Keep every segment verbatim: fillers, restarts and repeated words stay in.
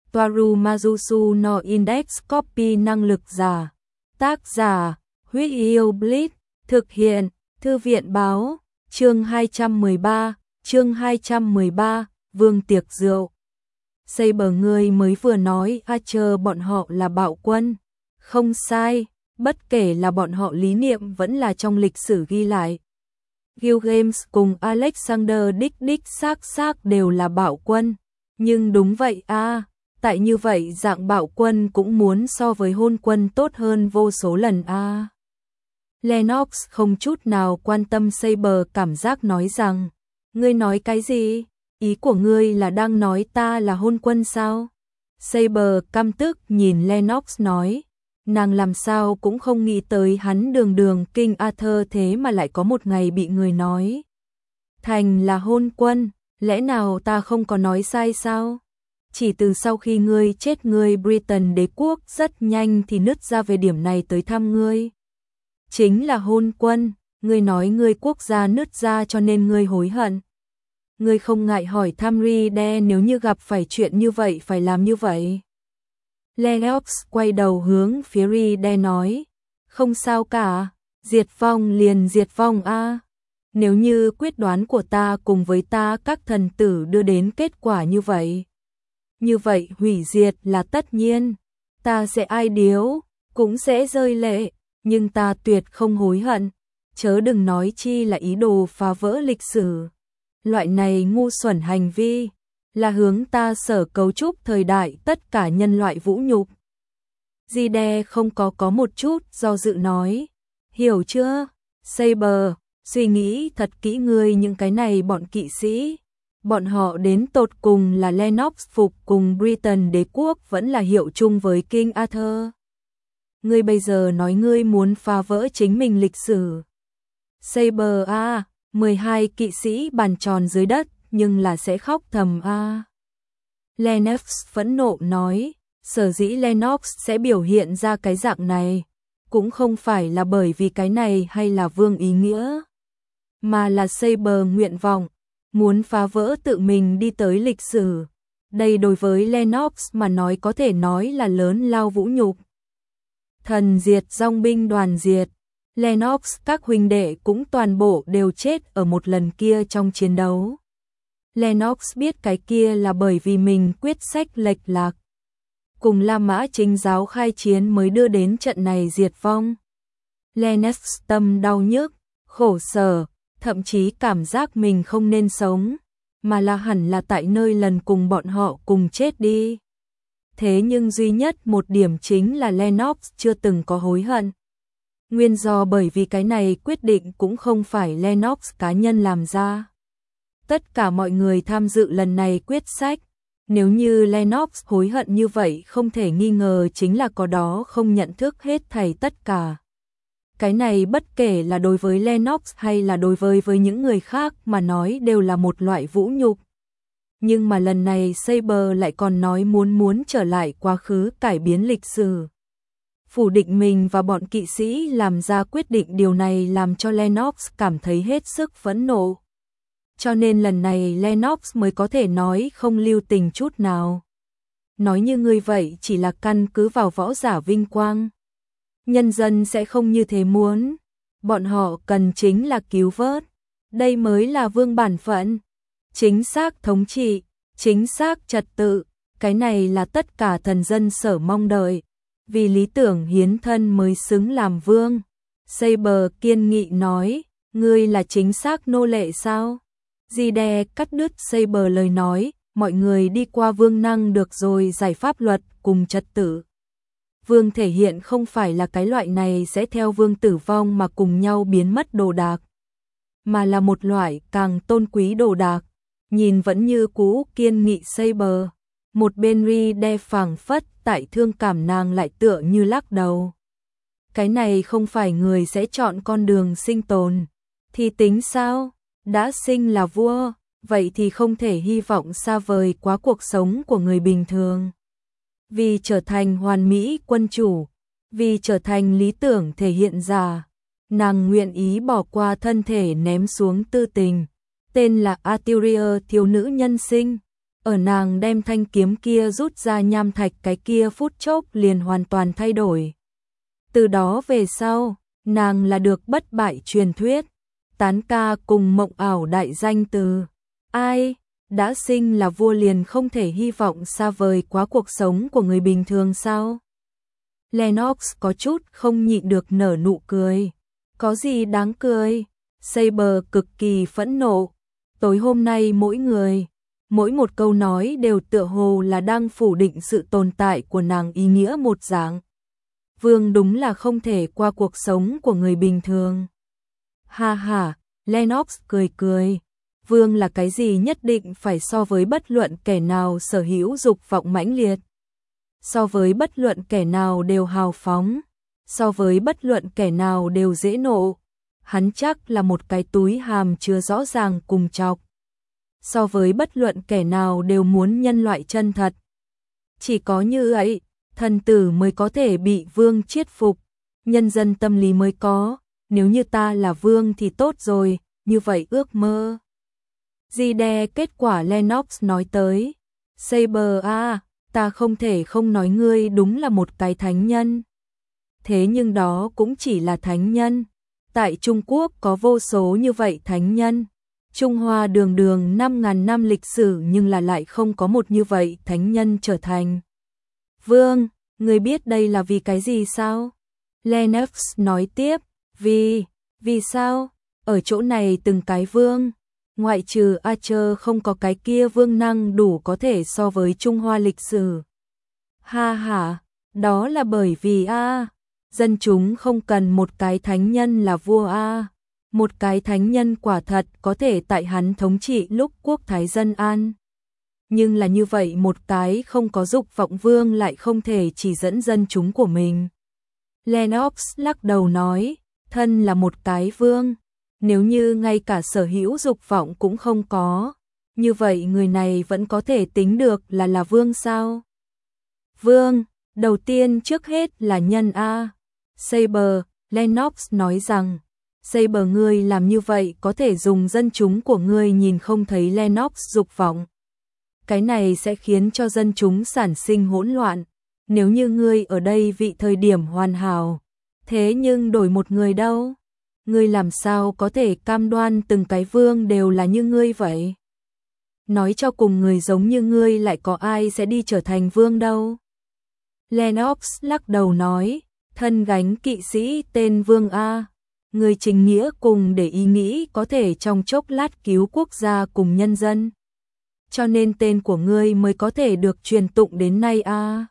Toaru Majusu no Index Copy năng lực giả. Tác giả, Huyết Yêu Blitz, thực hiện, Thư viện báo, chương hai trăm mười ba, chương hai trăm mười ba, Vương tiệc rượu. Saber người mới vừa nói Archer bọn họ là bạo quân. Không sai, bất kể là bọn họ lý niệm vẫn là trong lịch sử ghi lại. Gilgamesh cùng Alexander đích đích xác xác đều là bạo quân. Nhưng đúng vậy a, à, tại như vậy dạng bạo quân cũng muốn so với hôn quân tốt hơn vô số lần a. À. Lennox không chút nào quan tâm Saber cảm giác nói rằng, ngươi nói cái gì? Ý của ngươi là đang nói ta là hôn quân sao? Saber căm tức nhìn Lennox nói, nàng làm sao cũng không nghĩ tới hắn đường đường King Arthur thế mà lại có một ngày bị người nói thành là hôn quân, lẽ nào ta không có nói sai sao? Chỉ từ sau khi ngươi chết ngươi Britain đế quốc rất nhanh thì nứt ra về điểm này tới thăm ngươi. Chính là hôn quân, ngươi nói ngươi quốc gia nứt ra cho nên ngươi hối hận. Ngươi không ngại hỏi thăm Ride nếu như gặp phải chuyện như vậy phải làm như vậy. Lennox quay đầu hướng phía Ride nói, không sao cả, diệt vong liền diệt vong a. À. Nếu như quyết đoán của ta cùng với ta các thần tử đưa đến kết quả như vậy. Như vậy hủy diệt là tất nhiên, ta sẽ ai điếu, cũng sẽ rơi lệ, nhưng ta tuyệt không hối hận, chớ đừng nói chi là ý đồ phá vỡ lịch sử. Loại này ngu xuẩn hành vi, là hướng ta sở cấu trúc thời đại tất cả nhân loại vũ nhục. Ride không có có một chút do dự nói, hiểu chưa, Saber, suy nghĩ thật kỹ ngươi những cái này bọn kỵ sĩ. Bọn họ đến tột cùng là Lennox phục cùng Britain đế quốc vẫn là hiệu chung với King Arthur. Ngươi bây giờ nói ngươi muốn phá vỡ chính mình lịch sử. Saber a, à, mười hai kỵ sĩ bàn tròn dưới đất nhưng là sẽ khóc thầm a. À. Lennox phẫn nộ nói, sở dĩ Lennox sẽ biểu hiện ra cái dạng này, cũng không phải là bởi vì cái này hay là vương ý nghĩa, mà là Saber nguyện vọng. Muốn phá vỡ tự mình đi tới lịch sử. Đây đối với Lennox mà nói có thể nói là lớn lao vũ nhục. Thần diệt dòng binh đoàn diệt. Lennox các huynh đệ cũng toàn bộ đều chết ở một lần kia trong chiến đấu. Lennox biết cái kia là bởi vì mình quyết sách lệch lạc. Cùng La Mã Chính giáo khai chiến mới đưa đến trận này diệt vong. Lennox tâm đau nhức, khổ sở. Thậm chí cảm giác mình không nên sống, mà là hẳn là tại nơi lần cùng bọn họ cùng chết đi. Thế nhưng duy nhất một điểm chính là Lennox chưa từng có hối hận. Nguyên do bởi vì cái này quyết định cũng không phải Lennox cá nhân làm ra. Tất cả mọi người tham dự lần này quyết sách, nếu như Lennox hối hận như vậy không thể nghi ngờ chính là có đó không nhận thức hết thảy tất cả. Cái này bất kể là đối với Lennox hay là đối với với những người khác mà nói đều là một loại vũ nhục. Nhưng mà lần này Saber lại còn nói muốn muốn trở lại quá khứ cải biến lịch sử. Phủ định mình và bọn kỵ sĩ làm ra quyết định điều này làm cho Lennox cảm thấy hết sức phẫn nộ. Cho nên lần này Lennox mới có thể nói không lưu tình chút nào. Nói như người vậy chỉ là căn cứ vào võ giả vinh quang. Nhân dân sẽ không như thế muốn, bọn họ cần chính là cứu vớt, đây mới là vương bản phận, chính xác thống trị, chính xác trật tự, cái này là tất cả thần dân sở mong đợi, vì lý tưởng hiến thân mới xứng làm vương. Saber kiên nghị nói, ngươi là chính xác nô lệ sao? Ride cắt đứt Saber lời nói, mọi người đi qua vương năng được rồi giải pháp luật cùng trật tự. Vương thể hiện không phải là cái loại này sẽ theo vương tử vong mà cùng nhau biến mất đồ đạc, mà là một loại càng tôn quý đồ đạc. Nhìn vẫn như cũ kiên nghị Saber, một bên Ride phảng phất tại thương cảm nàng lại tựa như lắc đầu. Cái này không phải người sẽ chọn con đường sinh tồn, thì tính sao? Đã sinh là vua, vậy thì không thể hy vọng xa vời quá cuộc sống của người bình thường. Vì trở thành hoàn mỹ quân chủ, vì trở thành lý tưởng thể hiện giả, nàng nguyện ý bỏ qua thân thể ném xuống tư tình, tên là Artyria thiếu nữ nhân sinh, ở nàng đem thanh kiếm kia rút ra nham thạch cái kia phút chốc liền hoàn toàn thay đổi. Từ đó về sau, nàng là được bất bại truyền thuyết, tán ca cùng mộng ảo đại danh từ. Ai đã sinh là vua liền không thể hy vọng xa vời quá cuộc sống của người bình thường sao? Lennox có chút không nhịn được nở nụ cười. Có gì đáng cười? Saber cực kỳ phẫn nộ. Tối hôm nay mỗi người, mỗi một câu nói đều tựa hồ là đang phủ định sự tồn tại của nàng ý nghĩa một dạng. Vương đúng là không thể qua cuộc sống của người bình thường. Ha ha, Lennox cười cười. Vương là cái gì nhất định phải so với bất luận kẻ nào sở hữu dục vọng mãnh liệt. So với bất luận kẻ nào đều hào phóng. So với bất luận kẻ nào đều dễ nộ. Hắn chắc là một cái túi hàm chứa rõ ràng cùng chọc. So với bất luận kẻ nào đều muốn nhân loại chân thật. Chỉ có như ấy, thần tử mới có thể bị vương chiết phục. Nhân dân tâm lý mới có. Nếu như ta là vương thì tốt rồi, như vậy ước mơ. Di đe kết quả Lennox nói tới. Saber à, ta không thể không nói ngươi đúng là một cái thánh nhân. Thế nhưng đó cũng chỉ là thánh nhân. Tại Trung Quốc có vô số như vậy thánh nhân. Trung Hoa đường đường năm ngàn năm lịch sử nhưng là lại không có một như vậy thánh nhân trở thành vương. Ngươi biết đây là vì cái gì sao? Lennox nói tiếp. Vì, vì sao? Ở chỗ này từng cái vương, ngoại trừ Archer không có cái kia vương năng đủ có thể so với Trung Hoa lịch sử. Ha ha, đó là bởi vì a, dân chúng không cần một cái thánh nhân là vua a. Một cái thánh nhân quả thật có thể tại hắn thống trị lúc quốc thái dân an. Nhưng là như vậy một cái không có dục vọng vương lại không thể chỉ dẫn dân chúng của mình. Lennox lắc đầu nói, thân là một cái vương, nếu như ngay cả sở hữu dục vọng cũng không có, như vậy người này vẫn có thể tính được là là vương sao? Vương, đầu tiên trước hết là nhân a. Saber, Lennox nói rằng, Saber ngươi làm như vậy có thể dùng dân chúng của ngươi nhìn không thấy Lennox dục vọng. Cái này sẽ khiến cho dân chúng sản sinh hỗn loạn. Nếu như ngươi ở đây vị thời điểm hoàn hảo, thế nhưng đổi một người đâu? Ngươi làm sao có thể cam đoan từng cái vương đều là như ngươi vậy? Nói cho cùng người giống như ngươi lại có ai sẽ đi trở thành vương đâu? Lennox lắc đầu nói, thân gánh kỵ sĩ tên Vương A. Người trình nghĩa cùng để ý nghĩ có thể trong chốc lát cứu quốc gia cùng nhân dân. Cho nên tên của ngươi mới có thể được truyền tụng đến nay a.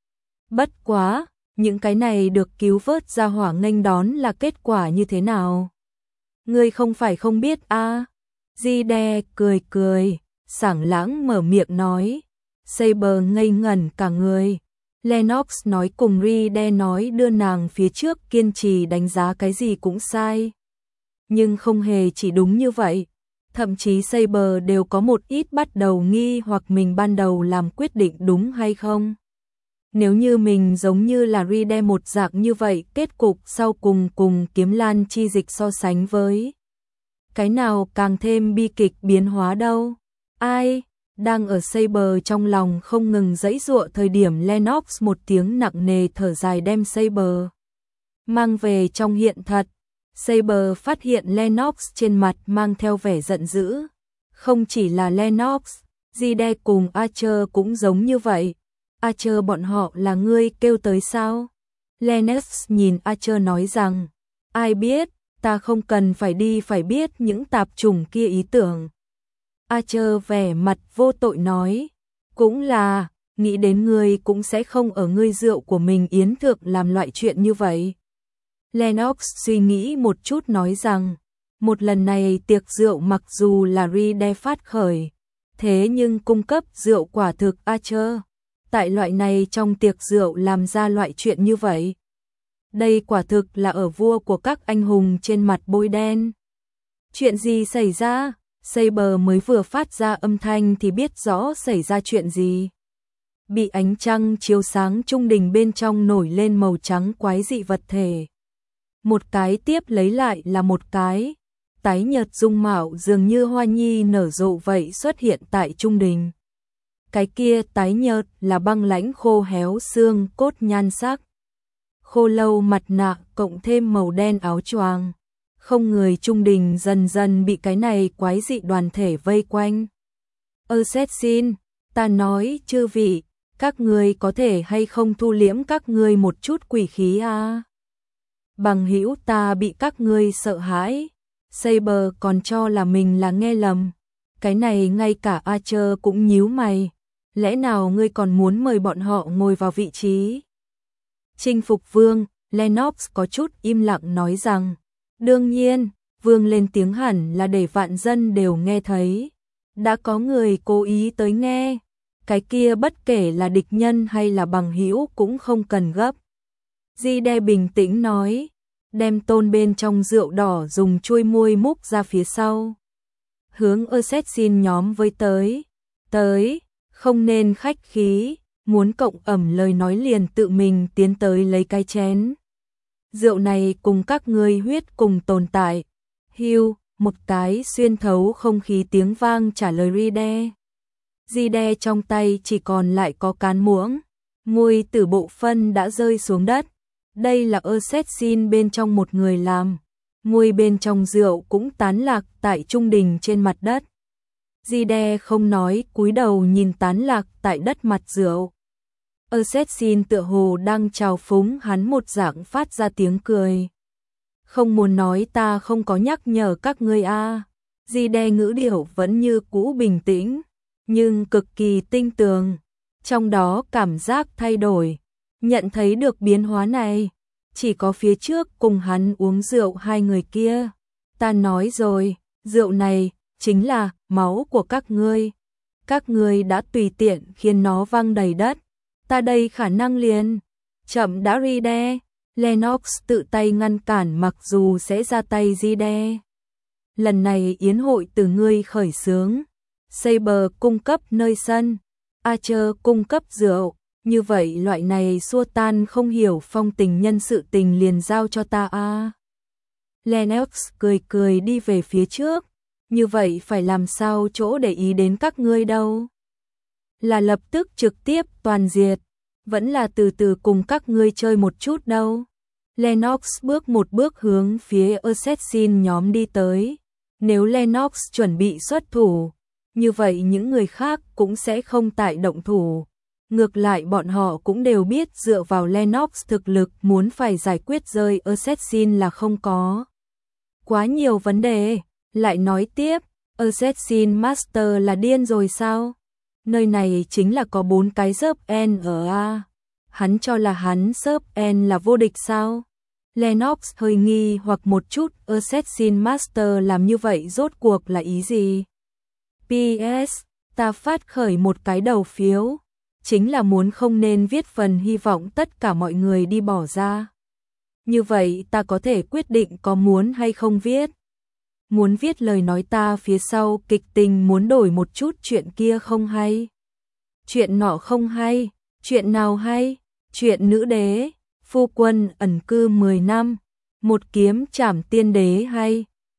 Bất quá, những cái này được cứu vớt ra hỏa nghênh đón là kết quả như thế nào? Ngươi không phải không biết a. Di đe cười cười, sảng lãng mở miệng nói. Saber ngây ngẩn cả người. Lennox nói cùng Ride nói đưa nàng phía trước kiên trì đánh giá cái gì cũng sai. Nhưng không hề chỉ đúng như vậy. Thậm chí Saber đều có một ít bắt đầu nghi hoặc mình ban đầu làm quyết định đúng hay không. Nếu như mình giống như là Ride một dạng như vậy, kết cục sau cùng cùng Kiếm Lan chi dịch so sánh với. Cái nào càng thêm bi kịch biến hóa đâu? Ai? Đang ở Saber trong lòng không ngừng giãy giụa thời điểm Lennox một tiếng nặng nề thở dài đem Saber mang về trong hiện thật. Saber phát hiện Lennox trên mặt mang theo vẻ giận dữ. Không chỉ là Lennox, Ride cùng Archer cũng giống như vậy. Archer bọn họ là ngươi kêu tới sao? Lennox nhìn Archer nói rằng, ai biết, ta không cần phải đi phải biết những tạp chủng kia ý tưởng. Archer vẻ mặt vô tội nói, cũng là, nghĩ đến ngươi cũng sẽ không ở ngươi rượu của mình yến thượng làm loại chuyện như vậy. Lennox suy nghĩ một chút nói rằng, một lần này tiệc rượu mặc dù là Ride phát khởi, thế nhưng cung cấp rượu quả thực Archer. Tại loại này trong tiệc rượu làm ra loại chuyện như vậy. Đây quả thực là ở vua của các anh hùng trên mặt bôi đen. Chuyện gì xảy ra? Saber mới vừa phát ra âm thanh thì biết rõ xảy ra chuyện gì. Bị ánh trăng chiếu sáng trung đình bên trong nổi lên màu trắng quái dị vật thể. Một cái tiếp lấy lại là một cái. Tái nhợt dung mạo dường như hoa nhi nở rộ vậy xuất hiện tại trung đình. cái kia tái nhợt là băng lãnh khô héo xương cốt nhan sắc. Khô lâu mặt nạ cộng thêm màu đen áo choàng. Không người trung đình dần dần bị cái này quái dị đoàn thể vây quanh. Assassin, ta nói chư vị, các người có thể hay không thu liễm các ngươi một chút quỷ khí a? Bằng hữu ta bị các ngươi sợ hãi. Saber còn cho là mình là nghe lầm. Cái này ngay cả Archer cũng nhíu mày. Lẽ nào ngươi còn muốn mời bọn họ ngồi vào vị trí? Chinh phục vương, Lennox có chút im lặng nói rằng, đương nhiên, vương lên tiếng hẳn là để vạn dân đều nghe thấy. Đã có người cố ý tới nghe, cái kia bất kể là địch nhân hay là bằng hữu cũng không cần gấp. Di Đe bình tĩnh nói, đem tôn bên trong rượu đỏ dùng chuôi muôi múc ra phía sau. Hướng Assassin nhóm với tới, tới, không nên khách khí, muốn cộng ẩm lời nói liền tự mình tiến tới lấy cái chén. Rượu này cùng các ngươi huyết cùng tồn tại. Hưu, một cái xuyên thấu không khí tiếng vang trả lời Ride. Ride trong tay chỉ còn lại có cán muỗng, mùi từ bộ phân đã rơi xuống đất. Đây là Assassin bên trong một người làm. Mùi bên trong rượu cũng tán lạc tại trung đình trên mặt đất. Ride không nói, cúi đầu nhìn tán lạc tại đất mặt rượu. Assassin tựa hồ đang chào phúng hắn một dạng phát ra tiếng cười. Không muốn nói ta không có nhắc nhở các ngươi a. À. Ride ngữ điệu vẫn như cũ bình tĩnh, nhưng cực kỳ tinh tường. Trong đó cảm giác thay đổi, nhận thấy được biến hóa này. Chỉ có phía trước cùng hắn uống rượu hai người kia. Ta nói rồi, rượu này chính là máu của các ngươi. Các ngươi đã tùy tiện khiến nó văng đầy đất. Ta đây khả năng liền. Chậm đã Ride. Lennox tự tay ngăn cản mặc dù sẽ ra tay Ride. Lần này yến hội từ ngươi khởi xướng. Saber cung cấp nơi sân. Archer cung cấp rượu. Như vậy loại này xua tan không hiểu phong tình nhân sự tình liền giao cho ta a. À. Lennox cười cười đi về phía trước. Như vậy phải làm sao chỗ để ý đến các ngươi đâu? Là lập tức trực tiếp toàn diệt, vẫn là từ từ cùng các ngươi chơi một chút đâu? Lennox bước một bước hướng phía Assassin nhóm đi tới. Nếu Lennox chuẩn bị xuất thủ, như vậy những người khác cũng sẽ không tại động thủ. Ngược lại bọn họ cũng đều biết dựa vào Lennox thực lực muốn phải giải quyết rơi Assassin là không có quá nhiều vấn đề. Lại nói tiếp, Assassin Master là điên rồi sao? Nơi này chính là có bốn cái dớp N ở A. Hắn cho là hắn dớp N là vô địch sao? Lennox hơi nghi hoặc một chút, Assassin Master làm như vậy rốt cuộc là ý gì? pê ét. Ta phát khởi một cái đầu phiếu. Chính là muốn không nên viết phần hy vọng tất cả mọi người đi bỏ ra. Như vậy ta có thể quyết định có muốn hay không viết. Muốn viết lời nói ta phía sau kịch tình muốn đổi một chút chuyện kia không hay. Chuyện nọ không hay, chuyện nào hay, chuyện nữ đế, phu quân ẩn cư mười năm, một kiếm trảm tiên đế hay.